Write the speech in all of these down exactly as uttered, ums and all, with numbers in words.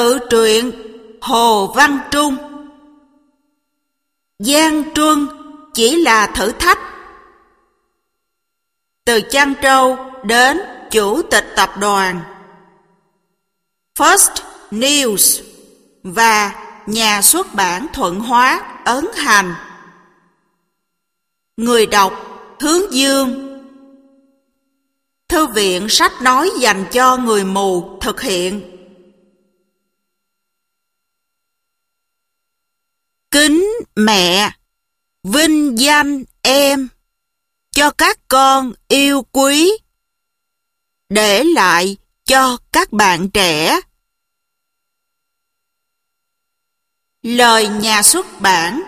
Tự truyện Hồ Văn Trung. Giang truân chỉ là thử thách. Từ Trăn Trâu đến Chủ tịch Tập đoàn, First News và nhà xuất bản Thuận Hóa ấn hành. Người đọc Hướng Dương. Thư viện sách nói dành cho người mù thực hiện. Kính mẹ, vinh danh em, cho các con yêu quý, để lại cho các bạn trẻ. Lời nhà xuất bản.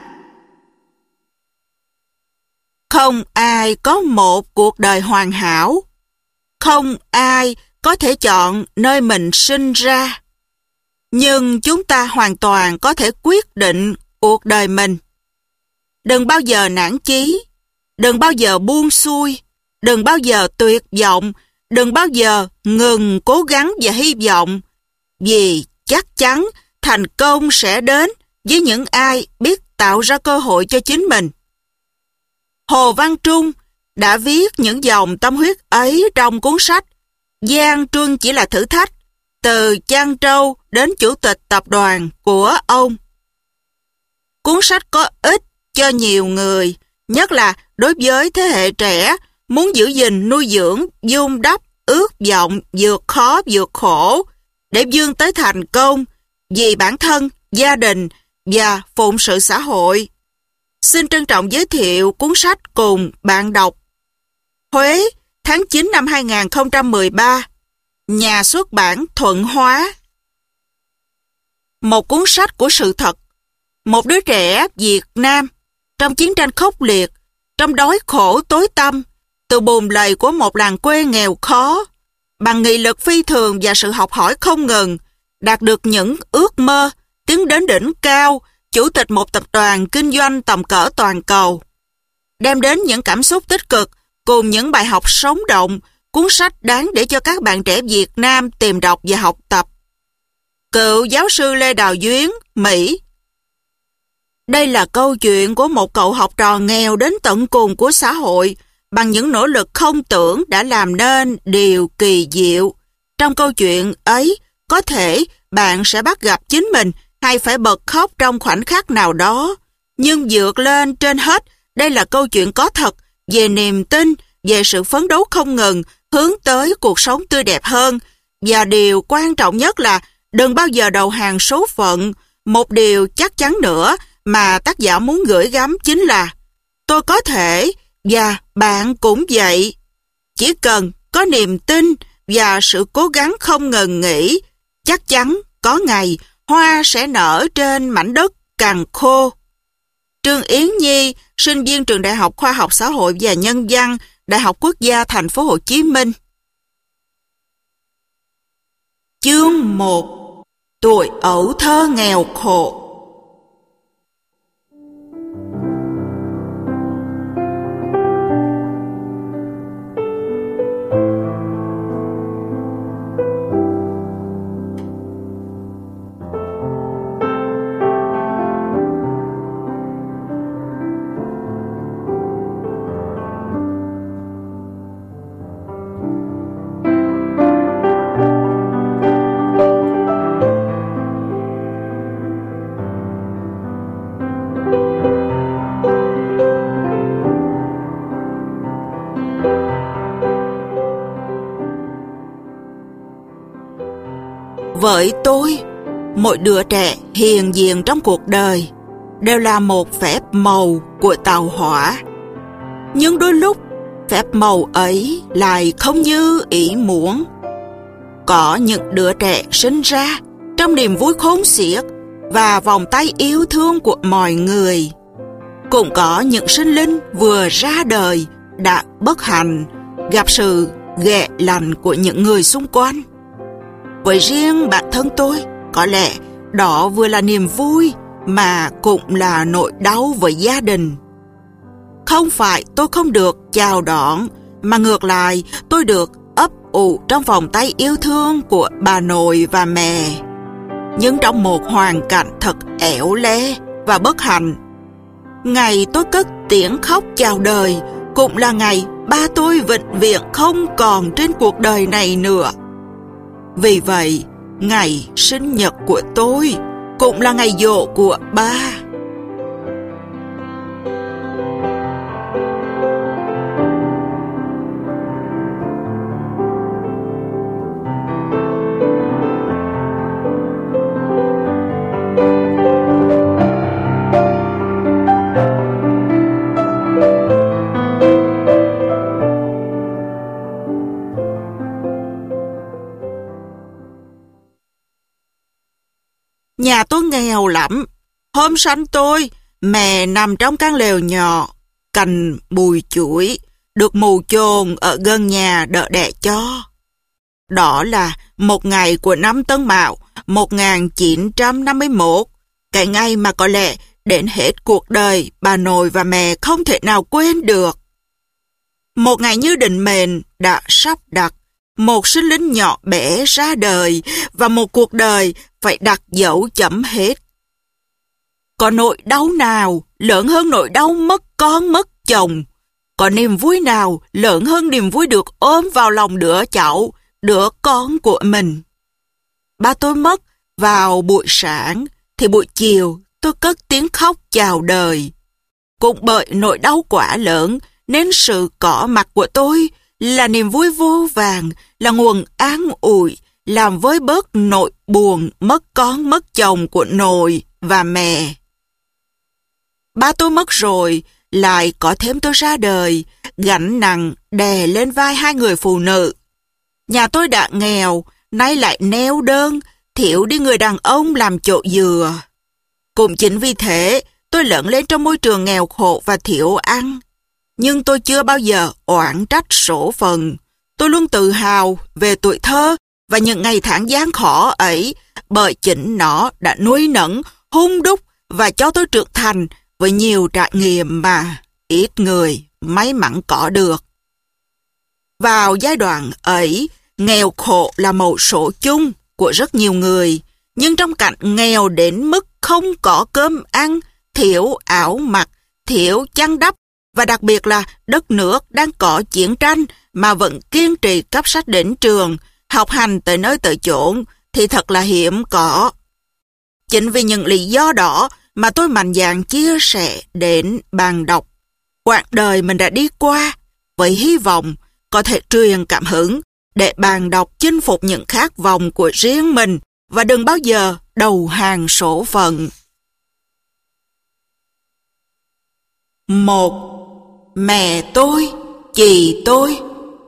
Không ai có một cuộc đời hoàn hảo. Không ai có thể chọn nơi mình sinh ra. Nhưng chúng ta hoàn toàn có thể quyết định cuộc đời mình. Đừng bao giờ nản chí, đừng bao giờ buông xuôi, đừng bao giờ tuyệt vọng, đừng bao giờ ngừng cố gắng và hy vọng, vì chắc chắn thành công sẽ đến với những ai biết tạo ra cơ hội cho chính mình. Hồ Văn Trung đã viết những dòng tâm huyết ấy trong cuốn sách Giang truân chỉ là thử thách, từ Trăn Trâu đến Chủ tịch Tập đoàn của ông. Cuốn sách có ích cho nhiều người, nhất là đối với thế hệ trẻ muốn giữ gìn, nuôi dưỡng, vun đắp ước vọng vượt khó vượt khổ để vươn tới thành công vì bản thân, gia đình và phụng sự xã hội. Xin trân trọng giới thiệu cuốn sách cùng bạn đọc. Huế, tháng chín năm hai nghìn không trăm mười ba. Nhà xuất bản Thuận Hóa. Một cuốn sách của sự thật. Một đứa trẻ Việt Nam trong chiến tranh khốc liệt, trong đói khổ tối tăm, từ bùn lầy của một làng quê nghèo khó, bằng nghị lực phi thường và sự học hỏi không ngừng, đạt được những ước mơ, tiến đến đỉnh cao, chủ tịch một tập đoàn kinh doanh tầm cỡ toàn cầu. Đem đến những cảm xúc tích cực cùng những bài học sống động, cuốn sách đáng để cho các bạn trẻ Việt Nam tìm đọc và học tập. Cựu giáo sư Lê Đào Duyến, Mỹ. Đây là câu chuyện của một cậu học trò nghèo đến tận cùng của xã hội, bằng những nỗ lực không tưởng đã làm nên điều kỳ diệu. Trong câu chuyện ấy, có thể bạn sẽ bắt gặp chính mình hay phải bật khóc trong khoảnh khắc nào đó. Nhưng vượt lên trên hết, đây là câu chuyện có thật về niềm tin, về sự phấn đấu không ngừng, hướng tới cuộc sống tươi đẹp hơn. Và điều quan trọng nhất là đừng bao giờ đầu hàng số phận. Một điều chắc chắn nữa mà tác giả muốn gửi gắm chính là tôi có thể và bạn cũng vậy. Chỉ cần có niềm tin và sự cố gắng không ngừng nghỉ, chắc chắn có ngày hoa sẽ nở trên mảnh đất cằn khô. Trương Yến Nhi, sinh viên trường Đại học Khoa học Xã hội và Nhân văn, Đại học Quốc gia Thành phố Hồ Chí Minh. Chương một. Tuổi ấu thơ nghèo khổ. Với tôi, mỗi đứa trẻ hiền diện trong cuộc đời đều là một phép màu của tàu hỏa. Nhưng đôi lúc, phép màu ấy lại không như ý muốn. Có những đứa trẻ sinh ra trong niềm vui khôn xiết và vòng tay yêu thương của mọi người. Cũng có những sinh linh vừa ra đời đã bất hạnh, gặp sự ghẻ lạnh của những người xung quanh. Với riêng bản thân tôi, có lẽ đó vừa là niềm vui mà cũng là nỗi đau với gia đình. Không phải tôi không được chào đón, mà ngược lại tôi được ấp ủ trong vòng tay yêu thương của bà nội và mẹ. nhưng trong một hoàn cảnh thật ẻo le và bất hạnh. Ngày tôi cất tiếng khóc chào đời cũng là ngày ba tôi vĩnh viễn không còn trên cuộc đời này nữa. Vì vậy, ngày sinh nhật của tôi cũng là ngày giỗ của ba. Nhà tôi nghèo lắm. Hôm sanh tôi, mẹ nằm trong căn lều nhỏ, cành bùi chuối, được mù chôn ở gần nhà đỡ đẻ cho. Đó là một ngày của năm Tân Mão một nghìn chín trăm năm mươi mốt, cái ngày mà có lẽ đến hết cuộc đời bà nội và mẹ không thể nào quên được. Một ngày như định mệnh đã sắp đặt, một sinh linh nhỏ bé ra đời và một cuộc đời phải đặt dấu chấm hết. Có nỗi đau nào lớn hơn nỗi đau mất con mất chồng? Có niềm vui nào lớn hơn niềm vui được ôm vào lòng đứa cháu, đứa con của mình? Ba tôi mất vào buổi sáng, thì buổi chiều tôi cất tiếng khóc chào đời. Cũng bởi nỗi đau quá lớn nên sự có mặt của tôi là niềm vui vô vàn, là nguồn an ủi, làm vơi bớt nỗi buồn mất con mất chồng của nội và mẹ. Ba tôi mất rồi, lại có thêm tôi ra đời, gánh nặng đè lên vai hai người phụ nữ. Nhà tôi đã nghèo, nay lại neo đơn, thiếu đi người đàn ông làm chỗ dựa. Cũng chính vì thế, tôi lớn lên trong môi trường nghèo khổ và thiếu ăn. Nhưng tôi chưa bao giờ oán trách số phận. Tôi luôn tự hào về tuổi thơ và những ngày tháng gian khó ấy, bởi chính nó đã nuôi nấng, hung đúc và cho tôi trưởng thành với nhiều trải nghiệm mà ít người may mắn có được. Vào giai đoạn ấy, nghèo khổ là mẫu số chung của rất nhiều người, nhưng trong cảnh nghèo đến mức không có cơm ăn, thiếu áo mặc, thiếu chăn đắp, và đặc biệt là đất nước đang có chiến tranh mà vẫn kiên trì cấp sách đến trường, học hành tới nơi tới chốn, thì thật là hiếm có. Chính vì những lý do đó mà tôi mạnh dạn chia sẻ đến bạn đọc quãng đời mình đã đi qua, với hy vọng có thể truyền cảm hứng để bạn đọc chinh phục những khát vọng của riêng mình và đừng bao giờ đầu hàng số phận. Một, mẹ tôi, chị tôi.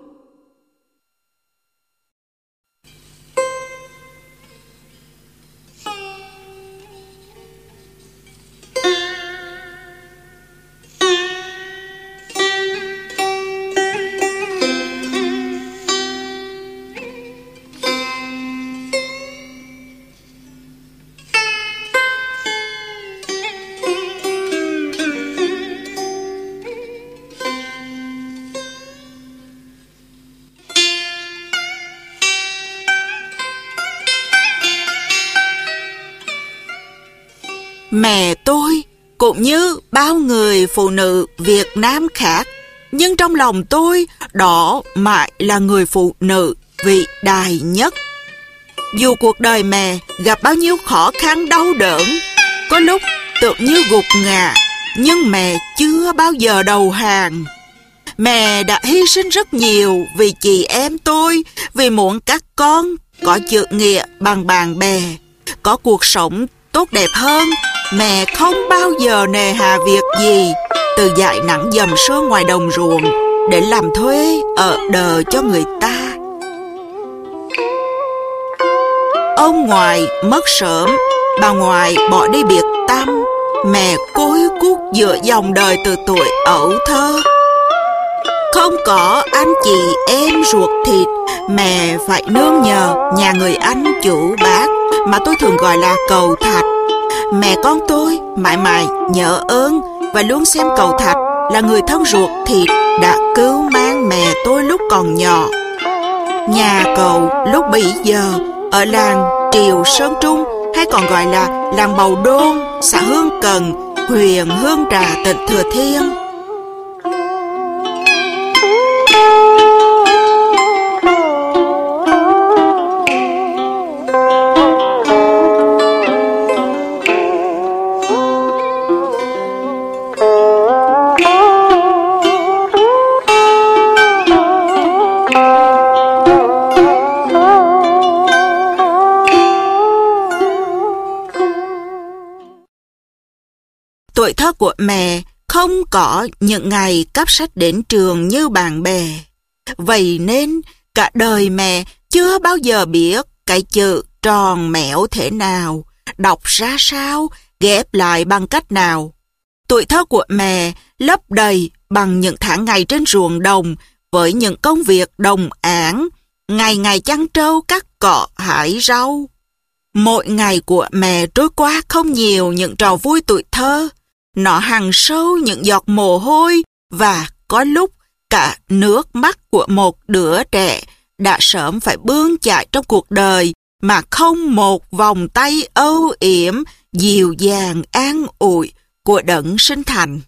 Mẹ tôi cũng như bao người phụ nữ Việt Nam khác, nhưng trong lòng tôi đó mãi là người phụ nữ vĩ đại nhất. Dù cuộc đời mẹ gặp bao nhiêu khó khăn đau đớn, có lúc tưởng như gục ngã, nhưng mẹ chưa bao giờ đầu hàng. Mẹ đã hy sinh rất nhiều vì chị em tôi, vì muốn các con có chữ nghĩa bằng bạn bè, có cuộc sống tốt đẹp hơn. Mẹ không bao giờ nề hà việc gì, từ dải nắng dầm sương ngoài đồng ruộng để làm thuê ở đờ cho người ta. Ông ngoại mất sớm, bà ngoại bỏ đi biệt tâm, mẹ côi cút giữa dòng đời từ tuổi ấu thơ. Không có anh chị em ruột thịt, mẹ phải nương nhờ nhà người anh chủ bác mà tôi thường gọi là cậu Thạch. Mẹ con tôi mãi mãi nhớ ơn và luôn xem cậu Thạch là người thân ruột thịt đã cứu mang mẹ tôi lúc còn nhỏ. Nhà cậu lúc bấy giờ ở làng Triều Sơn Trung hay còn gọi là làng Bầu Đôn, xã Hương Cần, huyện Hương Trà, tỉnh Thừa Thiên. Tuổi thơ của mẹ không có những ngày cắp sách đến trường như bạn bè. Vậy nên cả đời mẹ chưa bao giờ biết cái chữ tròn mẽo thế nào, đọc ra sao, ghép lại bằng cách nào. Tuổi thơ của mẹ lấp đầy bằng những tháng ngày trên ruộng đồng với những công việc đồng áng, ngày ngày chăn trâu cắt cỏ hái rau. Mỗi ngày của mẹ trôi qua không nhiều những trò vui tuổi thơ. Nó hằn sâu những giọt mồ hôi và có lúc cả nước mắt của một đứa trẻ đã sớm phải bươn chải trong cuộc đời mà không một vòng tay âu yếm, dịu dàng an ủi của đấng sinh thành.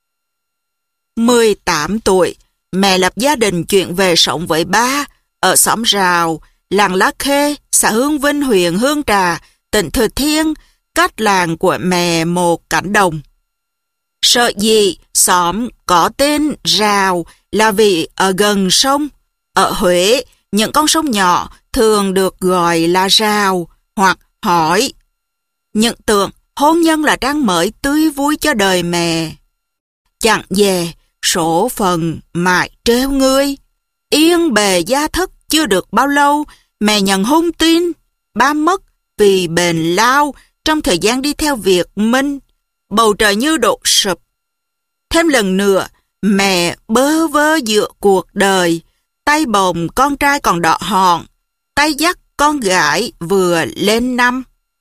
mười tám tuổi, mẹ lập gia đình chuyển về sống với ba ở xóm Rào, làng Lá Khê, xã Hương Vinh, huyện Hương Trà, tỉnh Thừa Thiên, cách làng của mẹ một cánh đồng. Sợ gì xóm có tên Rào là vì ở gần sông. Ở Huế, những con sông nhỏ thường được gọi là rào hoặc hỏi. Những tưởng hôn nhân là trang mới tươi vui cho đời mẹ. Chẳng dè, số phận mãi trêu ngươi. Yên bề gia thất chưa được bao lâu, mẹ nhận hung tin. Ba mất vì bền lao trong thời gian đi theo việc Minh. Bầu trời như đổ sụp. Thêm lần nữa, mẹ bơ vơ giữa cuộc đời, tay bồng con trai còn đỏ hòn, tay dắt con gái vừa lên năm.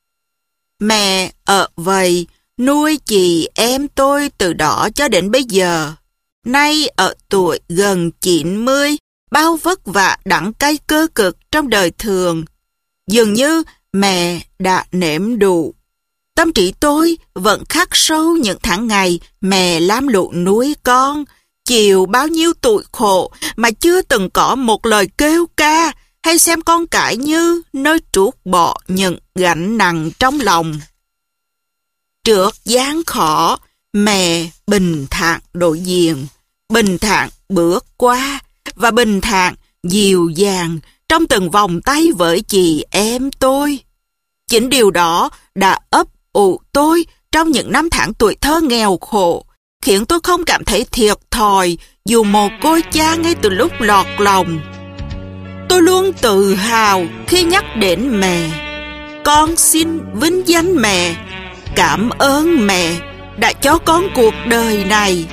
Mẹ ở vậy, nuôi chị em tôi từ đó cho đến bây giờ. Nay ở tuổi gần chín mươi, bao vất vả đắng cay cơ cực trong đời thường. Dường như mẹ đã nếm đủ. Tâm trí tôi vẫn khắc sâu những tháng ngày mẹ lam lũ nuôi con, chịu bao nhiêu tủi khổ mà chưa từng có một lời kêu ca hay xem con cái như nơi trút bỏ những gánh nặng trong lòng. Trước gian khó, mẹ bình thản đối diện, bình thản bước qua và bình thản dịu dàng trong từng vòng tay với chị em tôi. Chính điều đó đã ấp ủ tôi trong những năm tháng tuổi thơ nghèo khổ, khiến tôi không cảm thấy thiệt thòi dù mồ côi cha ngay từ lúc lọt lòng. Tôi luôn tự hào khi nhắc đến mẹ. Con xin vinh danh mẹ, cảm ơn mẹ đã cho con cuộc đời này.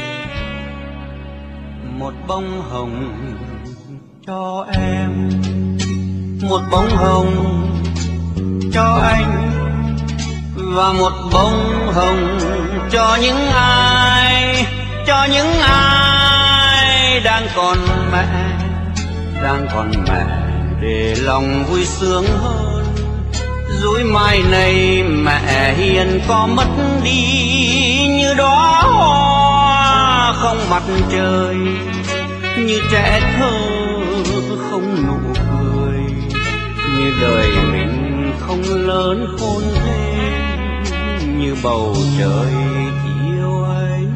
Một bông hồng cho em, một bông hồng cho anh, và một bông hồng cho những ai, cho những ai đang còn mẹ, đang còn mẹ để lòng vui sướng hơn. Dối mai này mẹ hiền có mất đi như đóa hoa không mặt trời, như trẻ thơ không nụ cười, như đời mình không lớn khôn thêm, như bầu trời yêu anh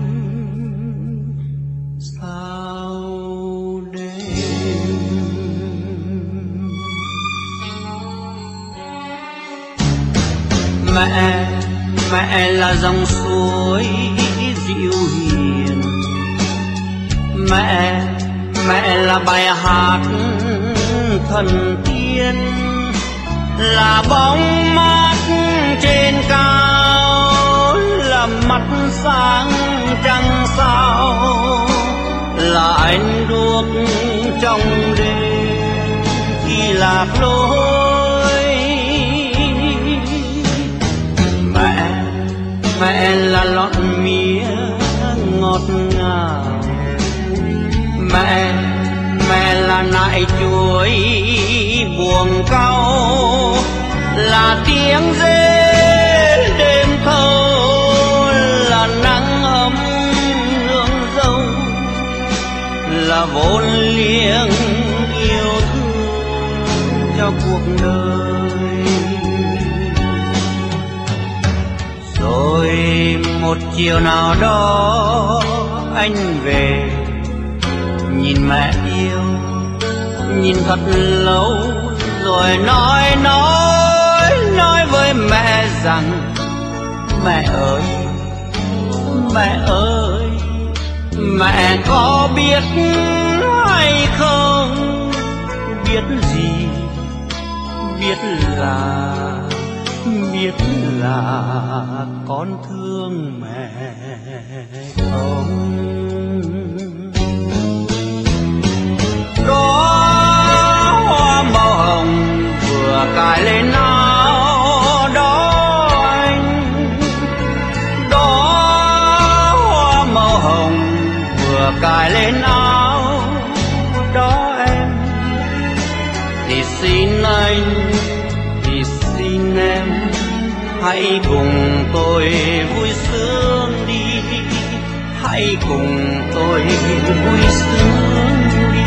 sao đêm. Mẹ, mẹ là dòng suối dịu hiền. Mẹ, mẹ là bài hát thần tiên, là bóng mát trên cao, là mắt sáng trăng sao, là ánh đuốc trong đêm khi lạc lối. Mẹ, mẹ là lọt mía ngọt ngào. Mẹ, mẹ là nại chuối buồng cau, là tiếng rê đêm thâu, là nắng ấm nương dâu, là vốn liếng yêu thương cho cuộc đời. Rồi một chiều nào đó anh về, nhìn mẹ yêu, nhìn thật lâu, rồi nói nói nói với mẹ rằng mẹ ơi, mẹ ơi, mẹ có biết hay không, biết gì, biết là biết là con thương mẹ không. Đó hoa màu hồng vừa cài lên áo đó anh, đó hoa màu hồng vừa cài lên áo đó em, thì xin anh, thì xin em, hãy cùng tôi vui sướng đi, hãy cùng tôi vui sướng đi.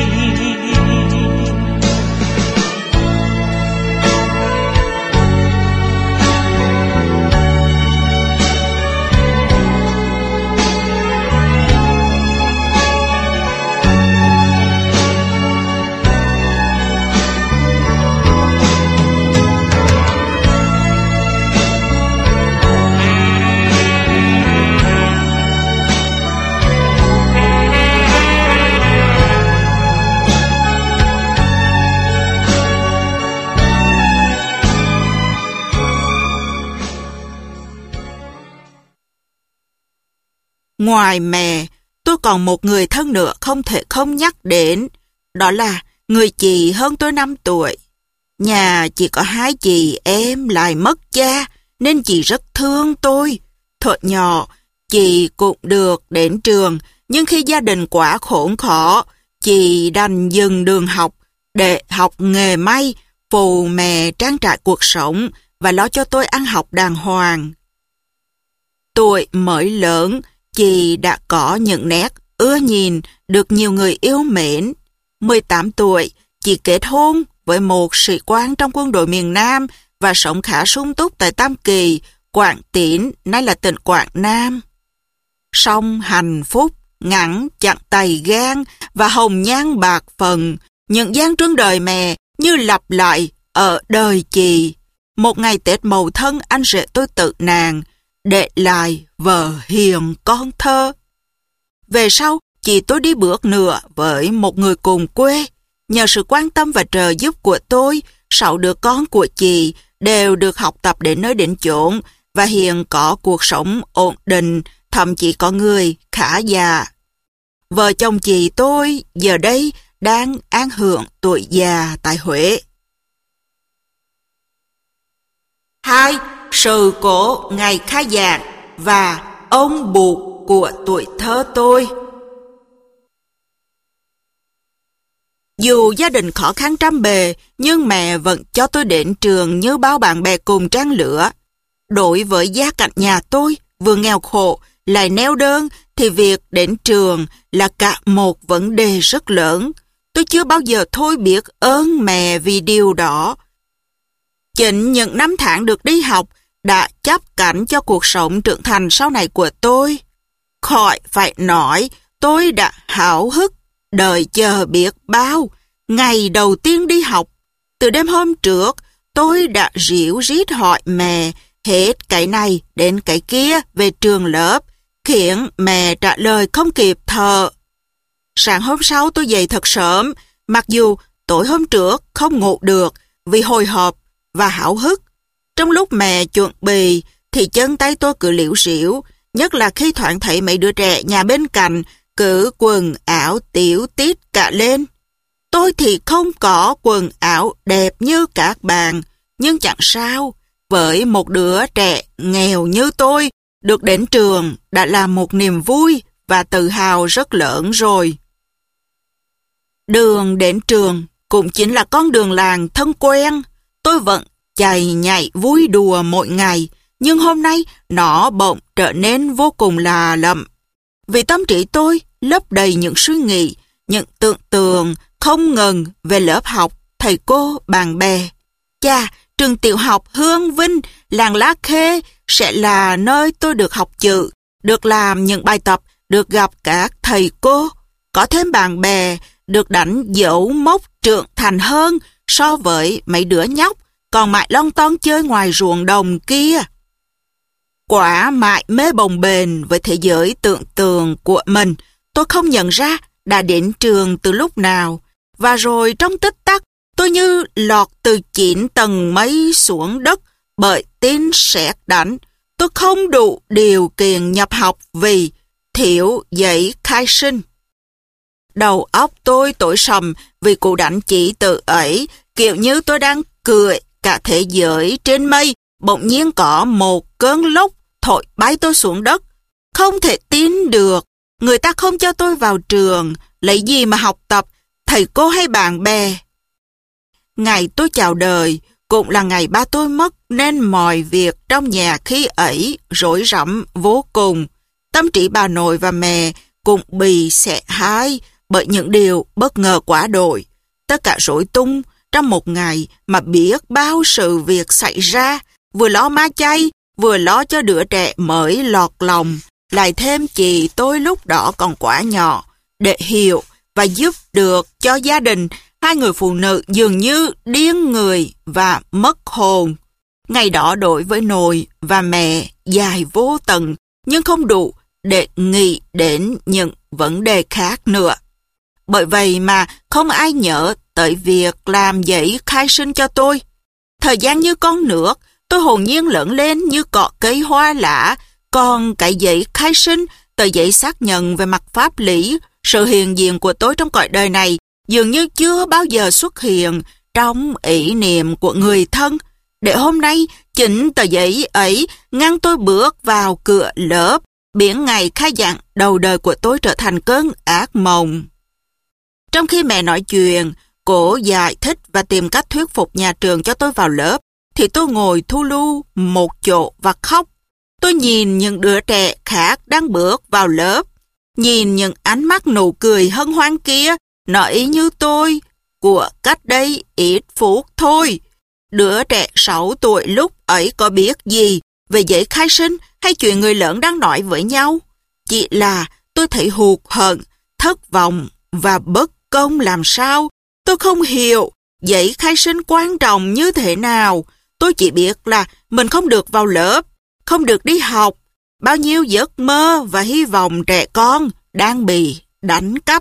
Ngoài mẹ, tôi còn một người thân nữa không thể không nhắc đến. Đó là người chị hơn tôi năm tuổi. Nhà chỉ có hai chị em lại mất cha, nên chị rất thương tôi. Thuở nhỏ, chị cũng được đến trường, nhưng khi gia đình quá khốn khó, chị đành dừng đường học để học nghề may, phụ mẹ trang trải cuộc sống và lo cho tôi ăn học đàng hoàng. Tuổi mới lớn, chị đã có những nét ưa nhìn, được nhiều người yêu mến. mười tám tuổi, chị kết hôn với một sĩ quan trong quân đội miền Nam và sống khá sung túc tại Tam Kỳ, Quảng Tín, nay là tỉnh Quảng Nam. Song hạnh phúc, ngắn, chặn tay gan và hồng nhan bạc phần, những gian truân đời mẹ như lặp lại ở đời chị. Một ngày Tết Mậu Thân, anh rể tôi tự nạn, để lại vợ hiền con thơ. Về sau, chị tôi đi bước nữa với một người cùng quê. Nhờ sự quan tâm và trợ giúp của tôi, sáu đứa con của chị đều được học tập đến nơi đến chốn và hiện có cuộc sống ổn định, thậm chí có người khá già. Vợ chồng chị tôi giờ đây đang an hưởng tuổi già tại Huế. Hai, sự cố ngày khai giảng và ông bụt của tuổi thơ tôi. Dù gia đình khó khăn trăm bề, nhưng mẹ vẫn cho tôi đến trường như bao bạn bè cùng trang lứa. Đối với gia cảnh nhà tôi, vừa nghèo khổ, lại neo đơn, thì việc đến trường là cả một vấn đề rất lớn. Tôi chưa bao giờ thôi biết ơn mẹ vì điều đó. Chính những năm tháng được đi học đã chắp cánh cho cuộc sống trưởng thành sau này của tôi. Khỏi phải nói, tôi đã háo hức, đợi chờ biết bao. Ngày đầu tiên đi học, từ đêm hôm trước, tôi đã ríu rít hỏi mẹ hết cái này đến cái kia về trường lớp, khiến mẹ trả lời không kịp thở. Sáng hôm sau tôi dậy thật sớm, mặc dù tối hôm trước không ngủ được vì hồi hộp và háo hức. Trong lúc mẹ chuẩn bị thì chân tay tôi cứ liễu xỉu, nhất là khi thoảng thấy mấy đứa trẻ nhà bên cạnh cứ quần áo tiểu tít cả lên. Tôi thì không có quần áo đẹp như các bạn, nhưng chẳng sao, với một đứa trẻ nghèo như tôi, được đến trường đã là một niềm vui và tự hào rất lớn rồi. Đường đến trường cũng chính là con đường làng thân quen. Tôi vẫn chạy nhảy vui đùa mỗi ngày, nhưng hôm nay nó bỗng trở nên vô cùng lạ lẫm. Vì tâm trí tôi lấp đầy những suy nghĩ, những tưởng tượng không ngừng về lớp học, thầy cô, bạn bè. Chà, trường tiểu học Hương Vinh, làng Lá Khê sẽ là nơi tôi được học chữ, được làm những bài tập, được gặp các thầy cô, có thêm bạn bè, được đánh dấu mốc trưởng thành hơn so với mấy đứa nhóc còn mãi lon ton chơi ngoài ruộng đồng kia. Quả mãi mê bồng bềnh với thế giới tưởng tượng của mình, tôi không nhận ra đã đến trường từ lúc nào, và rồi trong tích tắc tôi như lọt từ chín tầng mây xuống đất bởi tin sét đánh. Tôi không đủ điều kiện nhập học vì thiếu giấy khai sinh. Đầu óc tôi tối sầm vì cú đánh chỉ tự ấy, kiểu như tôi đang cười cả thế giới trên mây, bỗng nhiên có một cơn lốc thổi bay tôi xuống đất. Không thể tin được, người ta không cho tôi vào trường, lấy gì mà học tập, thầy cô hay bạn bè. Ngày tôi chào đời cũng là ngày ba tôi mất, nên mọi việc trong nhà khi ấy rối rắm vô cùng. Tâm trí bà nội và mẹ cũng bị xẻ hai bởi những điều bất ngờ quá đổi. Tất cả rối tung trong một ngày mà biết bao sự việc xảy ra, vừa lo ma chay, vừa lo cho đứa trẻ mới lọt lòng, lại thêm chị tôi lúc đó còn quá nhỏ để hiểu và giúp được cho gia đình. Hai người phụ nữ dường như điên người và mất hồn. Ngày đó đối với nội và mẹ dài vô tận, nhưng không đủ để nghĩ đến những vấn đề khác nữa. Bởi vậy mà không ai nhớ tới việc làm giấy khai sinh cho tôi. Thời gian như con nước, tôi hồn nhiên lớn lên như cọ cây hoa lạ, còn cái giấy khai sinh, tờ giấy xác nhận về mặt pháp lý, sự hiện diện của tôi trong cõi đời này dường như chưa bao giờ xuất hiện trong ý niệm của người thân. Để hôm nay, chính tờ giấy ấy ngăn tôi bước vào cửa lớp, biến ngày khai giảng đầu đời của tôi trở thành cơn ác mộng. Trong khi mẹ nói chuyện, cô giải thích và tìm cách thuyết phục nhà trường cho tôi vào lớp, thì tôi ngồi thu lu một chỗ và khóc. Tôi nhìn những đứa trẻ khác đang bước vào lớp, nhìn những ánh mắt nụ cười hân hoan kia, nó ý như tôi, của cách đây ít phút thôi. Đứa trẻ sáu tuổi lúc ấy có biết gì về giấy khai sinh hay chuyện người lớn đang nói với nhau. Chỉ là tôi thấy hụt hẫng, thất vọng và bất công làm sao. Tôi không hiểu giấy khai sinh quan trọng như thế nào. Tôi chỉ biết là mình không được vào lớp, không được đi học. Bao nhiêu giấc mơ và hy vọng trẻ con đang bị đánh cắp.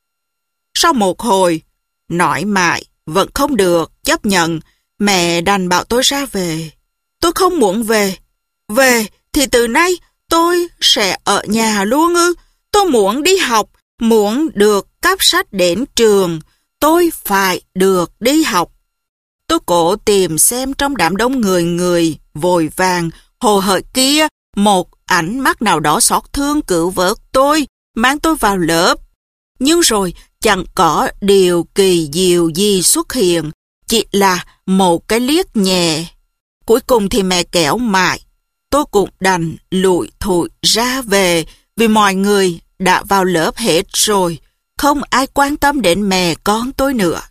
Sau một hồi, nói mãi vẫn không được chấp nhận, mẹ đành bảo tôi ra về. Tôi không muốn về. Về thì từ nay tôi sẽ ở nhà luôn ư? Tôi muốn đi học, muốn được cắp sách đến trường. Tôi phải được đi học. Tôi cố tìm xem trong đám đông người người vội vàng, hồ hởi kia, một ánh mắt nào đó xót thương cứu vớt tôi, mang tôi vào lớp. Nhưng rồi chẳng có điều kỳ diệu gì xuất hiện, chỉ là một cái liếc nhẹ. Cuối cùng thì mẹ kéo mãi, tôi cũng đành lủi thủi ra về vì mọi người đã vào lớp hết rồi, không ai quan tâm đến mẹ con tôi nữa.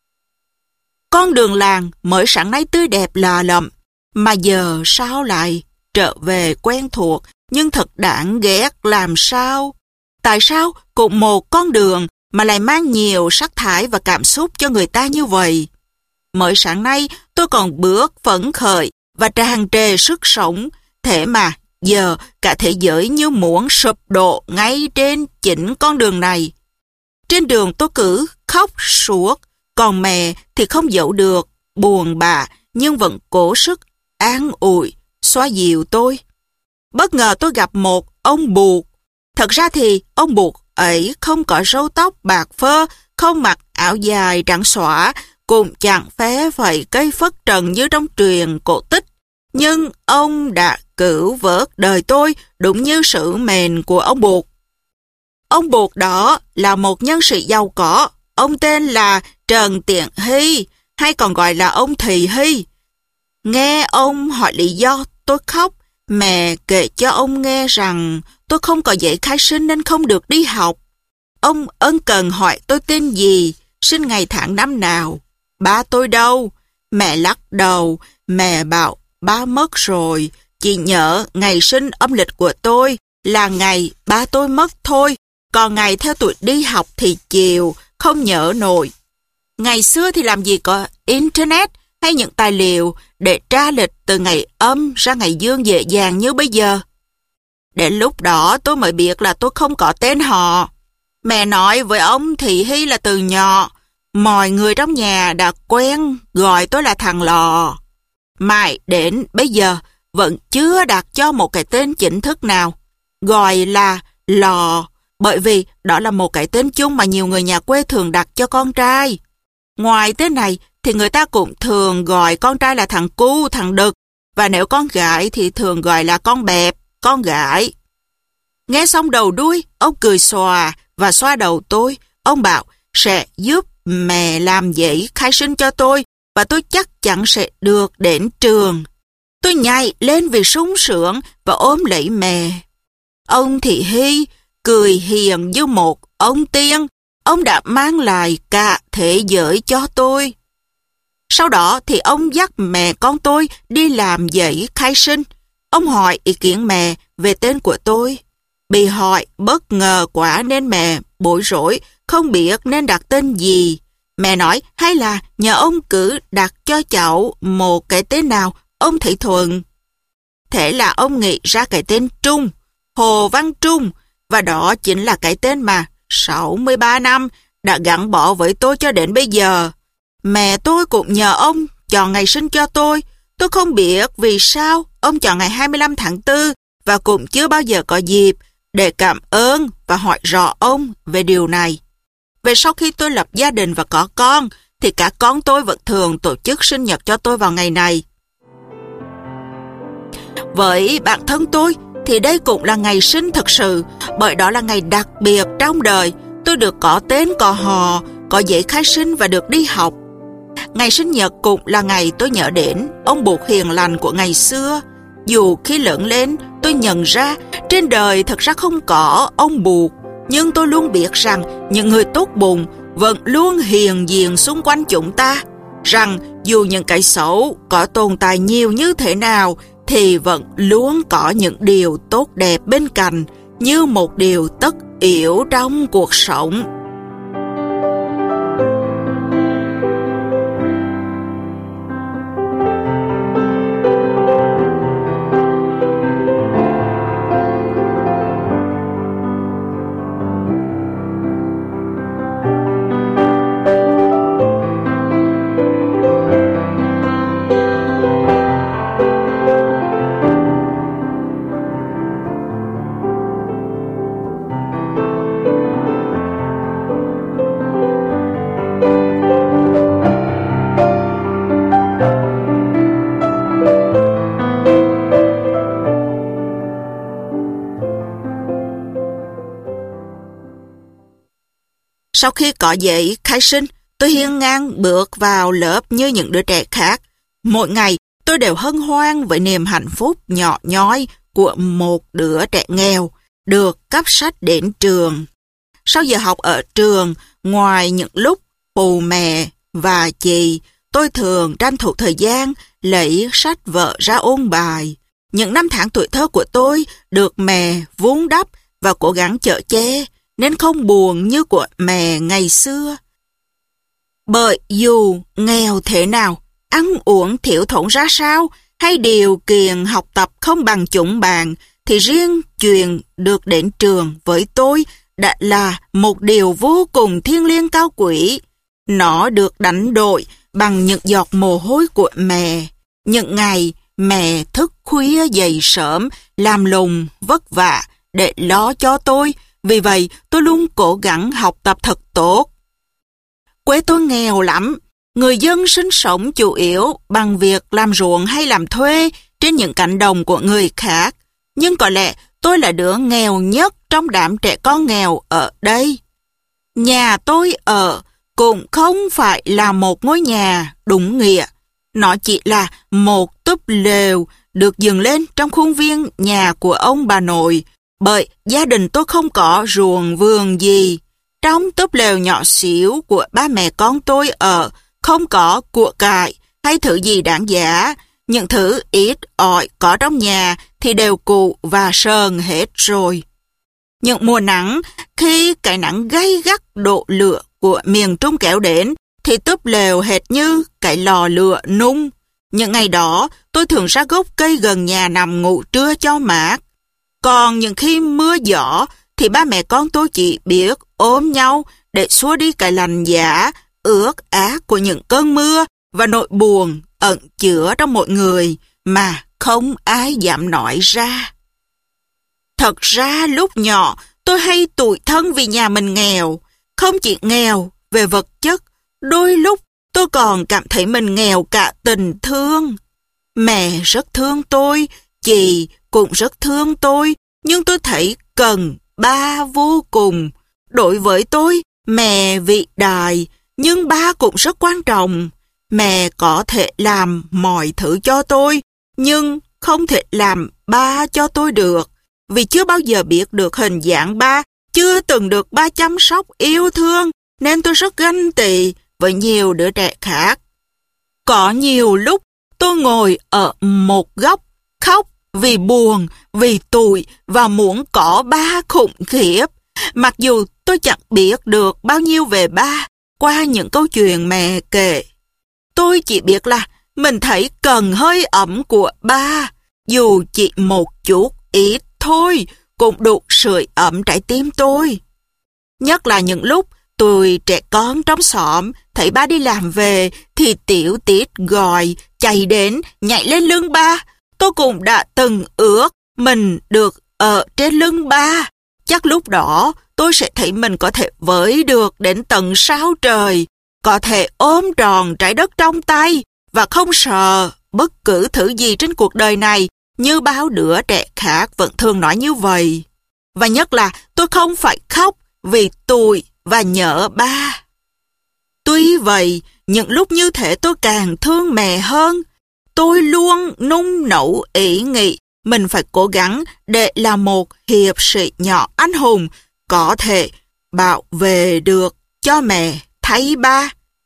Con đường làng mới sáng nay tươi đẹp lạ lẫm, mà giờ sao lại trở về quen thuộc, nhưng thật đáng ghét làm sao. Tại sao cùng một con đường mà lại mang nhiều sắc thái và cảm xúc cho người ta như vậy? Mới sáng nay tôi còn bước phấn khởi và tràn trề sức sống, thế mà giờ cả thế giới như muốn sụp đổ ngay trên chính con đường này. Trên đường tôi cứ khóc suốt, còn mẹ thì không giấu được buồn bã nhưng vẫn cố sức an ủi, xoa dịu tôi. Bất ngờ tôi gặp một ông buộc. Thật ra thì ông buộc ấy không có râu tóc bạc phơ, không mặc áo dài trắng xõa, cũng chẳng phé phẩy cây phất trần như trong truyền cổ tích. Nhưng ông đã cứu vớt đời tôi đúng như sự mền của ông buộc. Ông buộc đó là một nhân sĩ giàu có. Ông tên là Trần Tiện Hy, hay còn gọi là ông Thị Hy. Nghe ông hỏi lý do tôi khóc, mẹ kể cho ông nghe rằng tôi không có giấy khai sinh nên không được đi học. Ông ân cần hỏi tôi tên gì, sinh ngày tháng năm nào. Ba tôi đâu? Mẹ lắc đầu, mẹ bảo ba mất rồi, chỉ nhớ ngày sinh âm lịch của tôi là ngày ba tôi mất thôi, còn ngày theo tuổi đi học thì chiều, không nhớ nổi. Ngày xưa thì làm gì có Internet hay những tài liệu để tra lịch từ ngày âm ra ngày dương dễ dàng như bây giờ. Đến lúc đó tôi mới biết là tôi không có tên họ. Mẹ nói với ông Thị Hy là từ nhỏ, mọi người trong nhà đã quen gọi tôi là thằng Lò. Mãi đến bây giờ vẫn chưa đặt cho một cái tên chính thức nào, gọi là Lò, bởi vì đó là một cái tên chung mà nhiều người nhà quê thường đặt cho con trai. Ngoài tên này thì người ta cũng thường gọi con trai là thằng Cu, thằng Đực, và nếu con gái thì thường gọi là con Bẹp, con gái. Nghe xong đầu đuôi, ông cười xòa và xoa đầu tôi. Ông bảo sẽ giúp mẹ làm giấy khai sinh cho tôi và tôi chắc chắn sẽ được đến trường. Tôi nhảy lên vì sung sướng và ôm lấy mẹ. Ông Thị Hy cười hiền như một ông tiên. Ông đã mang lại cả thế giới cho tôi. Sau đó thì ông dắt mẹ con tôi đi làm giấy khai sinh. Ông hỏi ý kiến mẹ về tên của tôi. Bị hỏi bất ngờ quá nên mẹ bối rối, không biết nên đặt tên gì. Mẹ nói hay là nhờ ông cứ đặt cho cháu một cái tên nào ông thấy thuận. Thế là ông nghĩ ra cái tên Trung, Hồ Văn Trung, và đó chính là cái tên mà sáu mươi ba năm đã gắn bó với tôi cho đến bây giờ. Mẹ tôi cũng nhờ ông chọn ngày sinh cho tôi. Tôi không biết vì sao ông chọn ngày hai mươi lăm tháng tư và cũng chưa bao giờ có dịp để cảm ơn và hỏi rõ ông về điều này. Về sau khi tôi lập gia đình và có con, thì cả con tôi vẫn thường tổ chức sinh nhật cho tôi vào ngày này. Với bản thân tôi, thì đây cũng là ngày sinh thật sự, bởi đó là ngày đặc biệt trong đời. Tôi được có tên có họ, có giấy khai sinh và được đi học. Ngày sinh nhật cũng là ngày tôi nhớ đến ông Bụt hiền lành của ngày xưa. Dù khi lớn lên, tôi nhận ra trên đời thật ra không có ông Bụt, nhưng tôi luôn biết rằng những người tốt bụng vẫn luôn hiện diện xung quanh chúng ta. Rằng dù những cái xấu có tồn tại nhiều như thế nào, thì vẫn luôn có những điều tốt đẹp bên cạnh, như một điều tất yếu trong cuộc sống. Sau khi có giấy khai sinh, tôi hiên ngang bước vào lớp như những đứa trẻ khác. Mỗi ngày, tôi đều hân hoan với niềm hạnh phúc nhỏ nhoi của một đứa trẻ nghèo, được cấp sách đến trường. Sau giờ học ở trường, ngoài những lúc phụ mẹ và chị, tôi thường tranh thủ thời gian lấy sách vở ra ôn bài. Những năm tháng tuổi thơ của tôi được mẹ vun đắp và cố gắng chở che, nên không buồn như của mẹ ngày xưa. Bởi dù nghèo thế nào, ăn uống thiếu thốn ra sao, hay điều kiện học tập không bằng chúng bạn, thì riêng chuyện được đến trường với tôi đã là một điều vô cùng thiêng liêng cao quý. Nó được đánh đổi bằng những giọt mồ hôi của mẹ. Những ngày mẹ thức khuya dậy sớm, làm lùng, vất vả để lo cho tôi. Vì vậy, tôi luôn cố gắng học tập thật tốt. Quê tôi nghèo lắm. Người dân sinh sống chủ yếu bằng việc làm ruộng hay làm thuê trên những cánh đồng của người khác. Nhưng có lẽ tôi là đứa nghèo nhất trong đám trẻ con nghèo ở đây. Nhà tôi ở cũng không phải là một ngôi nhà đúng nghĩa. Nó chỉ là một túp lều được dựng lên trong khuôn viên nhà của ông bà nội, bởi gia đình tôi không có ruộng vườn gì. Trong túp lều nhỏ xíu của ba mẹ con tôi ở, không có của cải hay thứ gì đáng giá. Những thứ ít ỏi có trong nhà thì đều cụ và sờn hết rồi. Những mùa nắng, khi cái nắng gay gắt độ lửa của miền Trung kéo đến, thì túp lều hệt như cái lò lửa nung. Những ngày đó, tôi thường ra gốc cây gần nhà nằm ngủ trưa cho mát. Còn những khi mưa gió, thì ba mẹ con tôi chỉ biết ôm nhau để xua đi cái lạnh giá, ướt át của những cơn mưa và nỗi buồn ẩn chứa trong mỗi người mà không ai dám nói ra. Thật ra lúc nhỏ, tôi hay tủi thân vì nhà mình nghèo. Không chỉ nghèo về vật chất, đôi lúc tôi còn cảm thấy mình nghèo cả tình thương. Mẹ rất thương tôi, chị cũng rất thương tôi, nhưng tôi thấy cần ba vô cùng. Đối với tôi, mẹ vĩ đại, nhưng ba cũng rất quan trọng. Mẹ có thể làm mọi thứ cho tôi, nhưng không thể làm ba cho tôi được. Vì chưa bao giờ biết được hình dạng ba, chưa từng được ba chăm sóc yêu thương, nên tôi rất ganh tị với nhiều đứa trẻ khác. Có nhiều lúc tôi ngồi ở một góc, khóc vì buồn, vì tủi và muốn có ba khủng khiếp. Mặc dù tôi chẳng biết được bao nhiêu về ba qua những câu chuyện mẹ kể. Tôi chỉ biết là mình thấy cần hơi ấm của ba, dù chỉ một chút ít thôi, cũng đủ sưởi ấm trái tim tôi. Nhất là những lúc tôi trẻ con trong xóm, thấy ba đi làm về thì tiểu tít gọi, chạy đến, nhảy lên lưng ba. Tôi cũng đã từng ước mình được ở trên lưng ba. Chắc lúc đó tôi sẽ thấy mình có thể với được đến tận sao trời, có thể ôm tròn trái đất trong tay và không sợ bất cứ thứ gì trên cuộc đời này, như bao đứa trẻ khác vẫn thường nói như vậy. Và nhất là tôi không phải khóc vì tủi và nhớ ba. Tuy vậy, những lúc như thế tôi càng thương mẹ hơn. Tôi luôn nung nấu ý nghĩ mình phải cố gắng để là một hiệp sĩ nhỏ anh hùng, có thể bảo vệ được cho mẹ thay ba.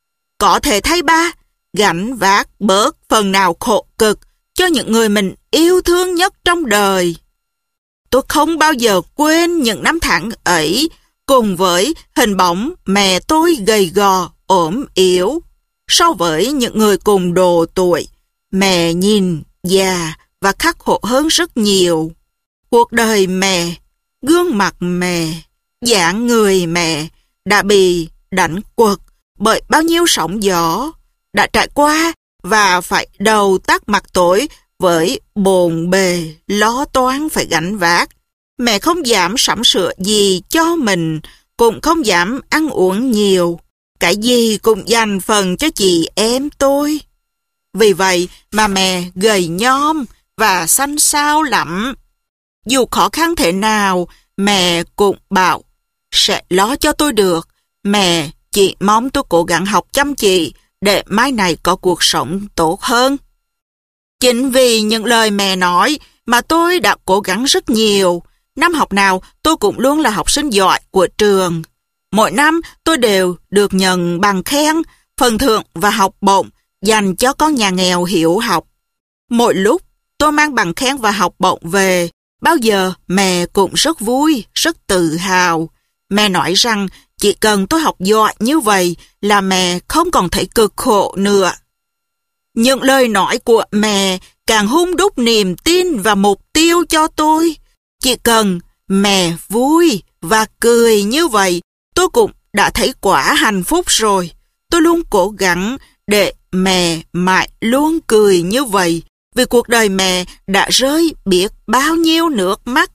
Có thể thay ba, gánh vác bớt phần nào khổ cực cho những người mình yêu thương nhất trong đời. Tôi không bao giờ quên những năm tháng ấy, cùng với hình bóng mẹ tôi gầy gò, ốm yếu. So với những người cùng độ tuổi, mẹ nhìn già và khắc khổ hơn rất nhiều. Cuộc đời mẹ, gương mặt mẹ, dáng người mẹ đã bị đánh quật bởi bao nhiêu sóng gió, đã trải qua và phải đầu tắt mặt tối với bồn bề lo toan phải gánh vác. Mẹ không dám sắm sửa gì cho mình, cũng không dám ăn uống nhiều. Cái gì cũng dành phần cho chị em tôi. Vì vậy mà mẹ gầy nhom và xanh xao lắm. Dù khó khăn thế nào, mẹ cũng bảo sẽ lo cho tôi được. Mẹ chỉ mong tôi cố gắng học chăm chỉ để mai này có cuộc sống tốt hơn. Chính vì những lời mẹ nói mà tôi đã cố gắng rất nhiều. Năm học nào tôi cũng luôn là học sinh giỏi của trường. Mỗi năm tôi đều được nhận bằng khen, phần thưởng và học bổng dành cho con nhà nghèo hiếu học. Mỗi lúc tôi mang bằng khen và học bổng về, bao giờ mẹ cũng rất vui, rất tự hào. Mẹ nói rằng chỉ cần tôi học giỏi như vậy là mẹ không còn thấy cực khổ nữa. Những lời nói của mẹ càng hung đúc niềm tin và mục tiêu cho tôi. Chỉ cần mẹ vui và cười như vậy, tôi cũng đã thấy quả hạnh phúc rồi. Tôi luôn cố gắng để mẹ mãi luôn cười như vậy, vì cuộc đời mẹ đã rơi biết bao nhiêu nước mắt.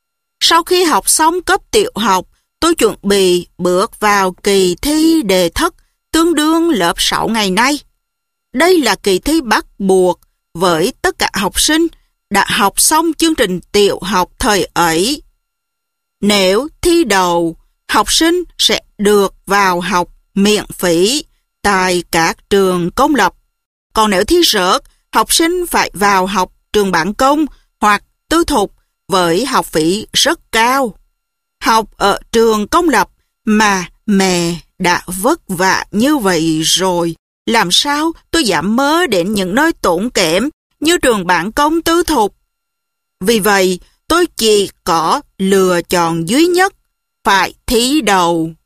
Sau khi học xong cấp tiểu học, tôi chuẩn bị bước vào kỳ thi đề thất tương đương lớp sáu ngày nay. Đây là kỳ thi bắt buộc với tất cả học sinh đã học xong chương trình tiểu học thời ấy. Nếu thi đầu, học sinh sẽ được vào học miễn phí tại các trường công lập. Còn nếu thi rớt, học sinh phải vào học trường bản công hoặc tư thục với học phí rất cao. Học ở trường công lập mà mẹ đã vất vả như vậy rồi, làm sao tôi dám mơ đến những nơi tốn kém như trường bản công tư thục. Vì vậy, tôi chỉ có lựa chọn duy nhất, phải thi đầu.